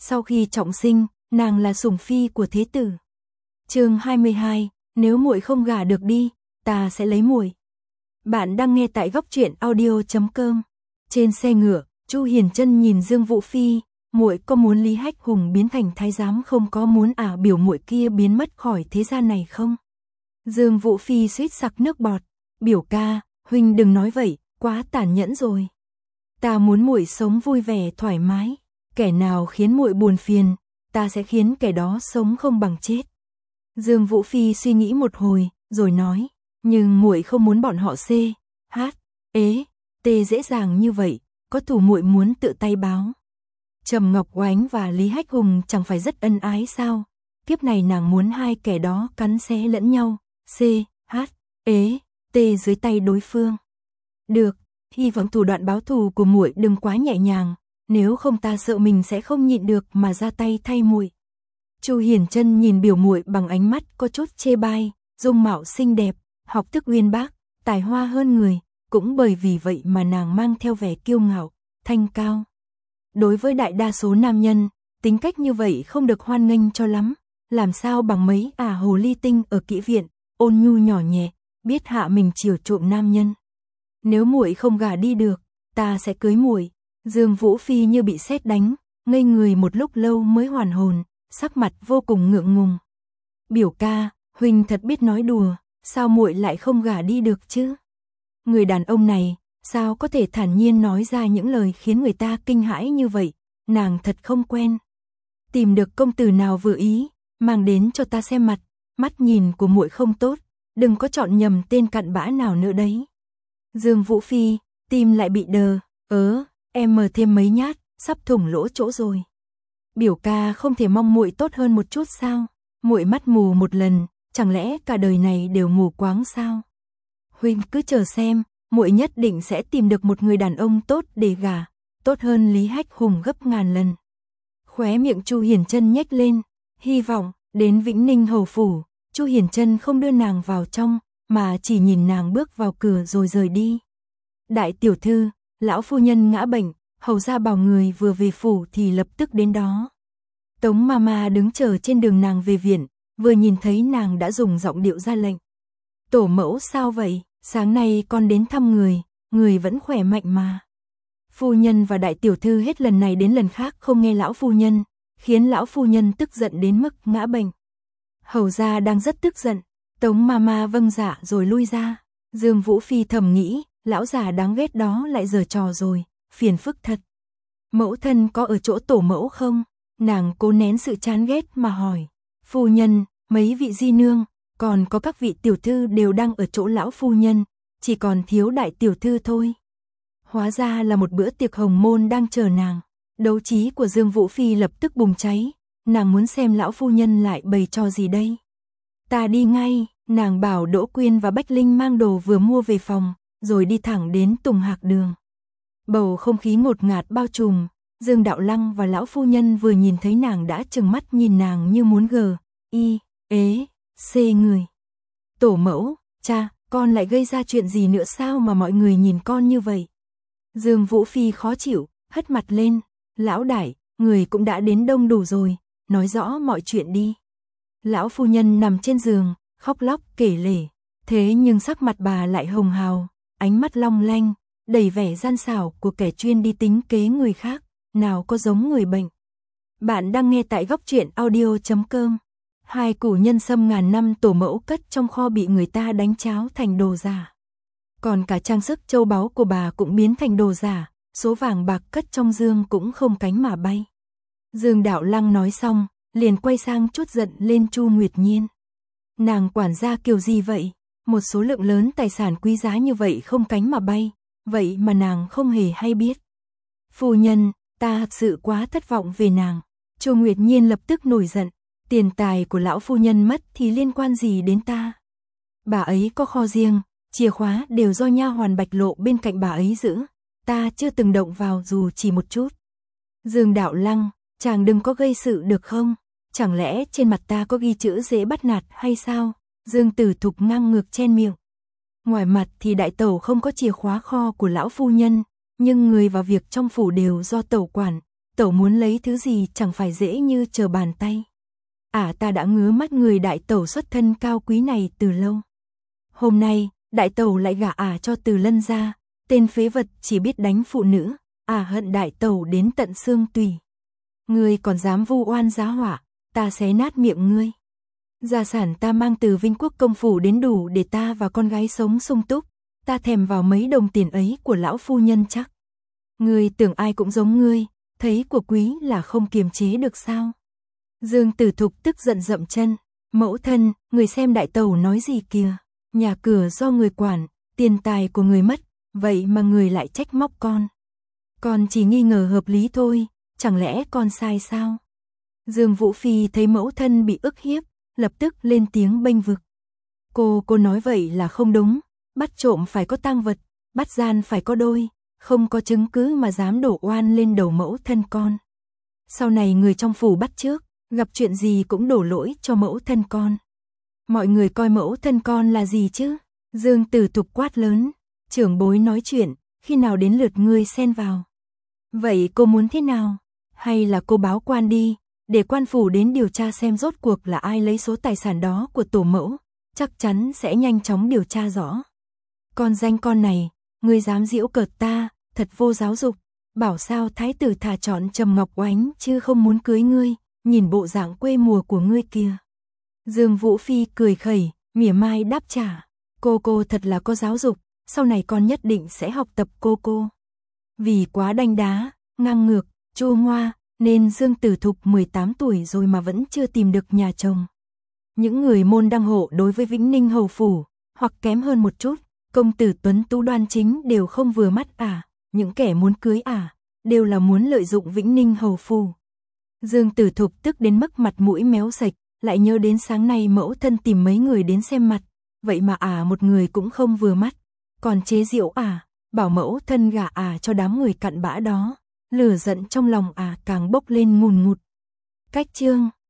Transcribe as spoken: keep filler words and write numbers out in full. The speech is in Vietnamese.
Sau khi trọng sinh, nàng là sủng phi của thế tử. Chương hai mươi hai, nếu muội không gả được đi, ta sẽ lấy muội. Bạn đang nghe tại góc truyện audio chấm com. Trên xe ngựa, Chu Hiền Chân nhìn Dương Vũ Phi, muội có muốn Lý Hách Hùng biến thành thái giám không, có muốn ả biểu muội kia biến mất khỏi thế gian này không? Dương Vũ Phi suýt sặc nước bọt, biểu ca, huynh đừng nói vậy, quá tàn nhẫn rồi. Ta muốn muội sống vui vẻ thoải mái, kẻ nào khiến muội buồn phiền, ta sẽ khiến kẻ đó sống không bằng chết. Dương Vũ Phi suy nghĩ một hồi, rồi nói, nhưng muội không muốn bọn họ C, H, ế, T dễ dàng như vậy, có thù muội muốn tự tay báo. Trầm Ngọc Oánh và Lý Hách Hùng chẳng phải rất ân ái sao? Kiếp này nàng muốn hai kẻ đó cắn xé lẫn nhau, C, H, ế, T dưới tay đối phương. Được, hy vọng thủ đoạn báo thù của muội đừng quá nhẹ nhàng, nếu không ta sợ mình sẽ không nhịn được mà ra tay thay muội. Chu Hiền Chân nhìn biểu muội bằng ánh mắt có chút chê bai, dung mạo xinh đẹp, học thức uyên bác, tài hoa hơn người, cũng bởi vì vậy mà nàng mang theo vẻ kiêu ngạo, thanh cao. Đối với đại đa số nam nhân, tính cách như vậy không được hoan nghênh cho lắm, làm sao bằng mấy ả hồ ly tinh ở kỹ viện, ôn nhu nhỏ nhẹ, biết hạ mình chiều trộm nam nhân. Nếu muội không gả đi được, ta sẽ cưới muội. Dương Vũ Phi như bị sét đánh, ngây người một lúc lâu mới hoàn hồn, sắc mặt vô cùng ngượng ngùng. Biểu ca, huynh thật biết nói đùa, sao muội lại không gả đi được chứ? Người đàn ông này, sao có thể thản nhiên nói ra những lời khiến người ta kinh hãi như vậy, nàng thật không quen. Tìm được công tử nào vừa ý, mang đến cho ta xem mặt, mắt nhìn của muội không tốt, đừng có chọn nhầm tên cặn bã nào nữa đấy. Dương Vũ Phi, tim lại bị đờ, ớ, em mở thêm mấy nhát, sắp thủng lỗ chỗ rồi. Biểu ca không thể mong muội tốt hơn một chút sao? Muội mắt mù một lần, chẳng lẽ cả đời này đều mù quáng sao? Huynh cứ chờ xem, muội nhất định sẽ tìm được một người đàn ông tốt để gả, tốt hơn Lý Hách Hùng gấp ngàn lần. Khóe miệng Chu Hiền Chân nhếch lên, hy vọng đến Vĩnh Ninh hầu phủ, Chu Hiền Chân không đưa nàng vào trong, mà chỉ nhìn nàng bước vào cửa rồi rời đi. Đại tiểu thư, lão phu nhân ngã bệnh, hầu gia bảo người vừa về phủ thì lập tức đến đó. Tống Mama đứng chờ trên đường nàng về viện, vừa nhìn thấy nàng đã dùng giọng điệu ra lệnh. Tổ mẫu sao vậy, sáng nay con đến thăm người, người vẫn khỏe mạnh mà. Phu nhân và đại tiểu thư hết lần này đến lần khác không nghe lão phu nhân, khiến lão phu nhân tức giận đến mức ngã bệnh. Hầu gia đang rất tức giận, Tống Mama vâng dạ rồi lui ra. Dương Vũ Phi thầm nghĩ, lão già đáng ghét đó lại giở trò rồi, phiền phức thật. Mẫu thân có ở chỗ tổ mẫu không? Nàng cố nén sự chán ghét mà hỏi. Phu nhân, mấy vị di nương, còn có các vị tiểu thư đều đang ở chỗ lão phu nhân, chỉ còn thiếu đại tiểu thư thôi. Hóa ra là một bữa tiệc hồng môn đang chờ nàng. Đấu trí của Dương Vũ Phi lập tức bùng cháy, nàng muốn xem lão phu nhân lại bày trò gì đây. Ta đi ngay, nàng bảo Đỗ Quyên và Bách Linh mang đồ vừa mua về phòng, rồi đi thẳng đến Tùng Hạc Đường. Bầu không khí ngột ngạt bao trùm, Dương Đạo Lăng và lão phu nhân vừa nhìn thấy nàng đã trừng mắt nhìn nàng như muốn gờ, y, ế, xê người. Tổ mẫu, cha, con lại gây ra chuyện gì nữa sao mà mọi người nhìn con như vậy? Dương Vũ Phi khó chịu, hất mặt lên, lão đại, người cũng đã đến đông đủ rồi, nói rõ mọi chuyện đi. Lão phu nhân nằm trên giường, khóc lóc kể lể, thế nhưng sắc mặt bà lại hồng hào, ánh mắt long lanh, đầy vẻ gian xảo của kẻ chuyên đi tính kế người khác, nào có giống người bệnh. Bạn đang nghe tại góc truyện audio chấm com. Hai củ nhân sâm ngàn năm tổ mẫu cất trong kho bị người ta đánh cháo thành đồ giả. Còn cả trang sức châu báu của bà cũng biến thành đồ giả, số vàng bạc cất trong dương cũng không cánh mà bay. Dương Đạo Lăng nói xong, liền quay sang chút giận lên Chu Nguyệt Nhiên. Nàng quản gia kiểu gì vậy? Một số lượng lớn tài sản quý giá như vậy không cánh mà bay, vậy mà nàng không hề hay biết. Phu nhân, ta thật sự quá thất vọng về nàng. Chu Nguyệt Nhiên lập tức nổi giận, tiền tài của lão phu nhân mất thì liên quan gì đến ta? Bà ấy có kho riêng, chìa khóa đều do nha hoàn Bạch Lộ bên cạnh bà ấy giữ, ta chưa từng động vào dù chỉ một chút. Dương Đạo Lăng, chàng đừng có gây sự được không? Chẳng lẽ trên mặt ta có ghi chữ dễ bắt nạt hay sao? Dương Tử Thục ngang ngược chen miệng. Ngoài mặt thì đại tẩu không có chìa khóa kho của lão phu nhân, nhưng người và việc trong phủ đều do tẩu quản, tẩu muốn lấy thứ gì chẳng phải dễ như trở bàn tay. À ta đã ngứa mắt người đại tẩu xuất thân cao quý này từ lâu. Hôm nay, đại tẩu lại gả ả à cho Từ Lân ra, tên phế vật chỉ biết đánh phụ nữ, ả à hận đại tẩu đến tận xương tủy. Ngươi còn dám vu oan giá họa, ta xé nát miệng ngươi. Gia sản ta mang từ Vinh Quốc công phủ đến đủ để ta và con gái sống sung túc, ta thèm vào mấy đồng tiền ấy của lão phu nhân chắc. Ngươi tưởng ai cũng giống ngươi, thấy của quý là không kiềm chế được sao? Dương Tử Thục tức giận dậm chân, mẫu thân, người xem đại tẩu nói gì kìa, nhà cửa do người quản, tiền tài của người mất, vậy mà người lại trách móc con. Con chỉ nghi ngờ hợp lý thôi, chẳng lẽ con sai sao? Dương Vũ Phi thấy mẫu thân bị ức hiếp, lập tức lên tiếng bênh vực. Cô, cô nói vậy là không đúng, bắt trộm phải có tang vật, bắt gian phải có đôi, không có chứng cứ mà dám đổ oan lên đầu mẫu thân con. Sau này người trong phủ bắt trước, gặp chuyện gì cũng đổ lỗi cho mẫu thân con. Mọi người coi mẫu thân con là gì chứ? Dương Tử Thục quát lớn, trưởng bối nói chuyện, khi nào đến lượt ngươi xen vào. Vậy cô muốn thế nào? Hay là cô báo quan đi, để quan phủ đến điều tra xem rốt cuộc là ai lấy số tài sản đó của tổ mẫu, chắc chắn sẽ nhanh chóng điều tra rõ. Con danh con này, ngươi dám giễu cợt ta, thật vô giáo dục, bảo sao thái tử thà chọn Trầm Ngọc Oánh chứ không muốn cưới ngươi, nhìn bộ dạng quê mùa của ngươi kìa. Dương Vũ Phi cười khẩy, mỉa mai đáp trả, cô cô thật là có giáo dục, sau này con nhất định sẽ học tập cô cô. Vì quá đanh đá, ngang ngược, chua ngoa, nên Dương Tử Thục mười tám tuổi rồi mà vẫn chưa tìm được nhà chồng. Những người môn đăng hộ đối với Vĩnh Ninh hầu phủ, hoặc kém hơn một chút, công tử tuấn tú đoan chính đều không vừa mắt ả, à. Những kẻ muốn cưới ả, à, đều là muốn lợi dụng Vĩnh Ninh hầu phủ. Dương Tử Thục tức đến mức mặt mũi méo sạch, lại nhớ đến sáng nay mẫu thân tìm mấy người đến xem mặt, vậy mà ả à một người cũng không vừa mắt, còn chế giễu ả, à, bảo mẫu thân gả ả à cho đám người cặn bã đó, lửa giận trong lòng ả à càng bốc lên ngùn ngụt. Cách chương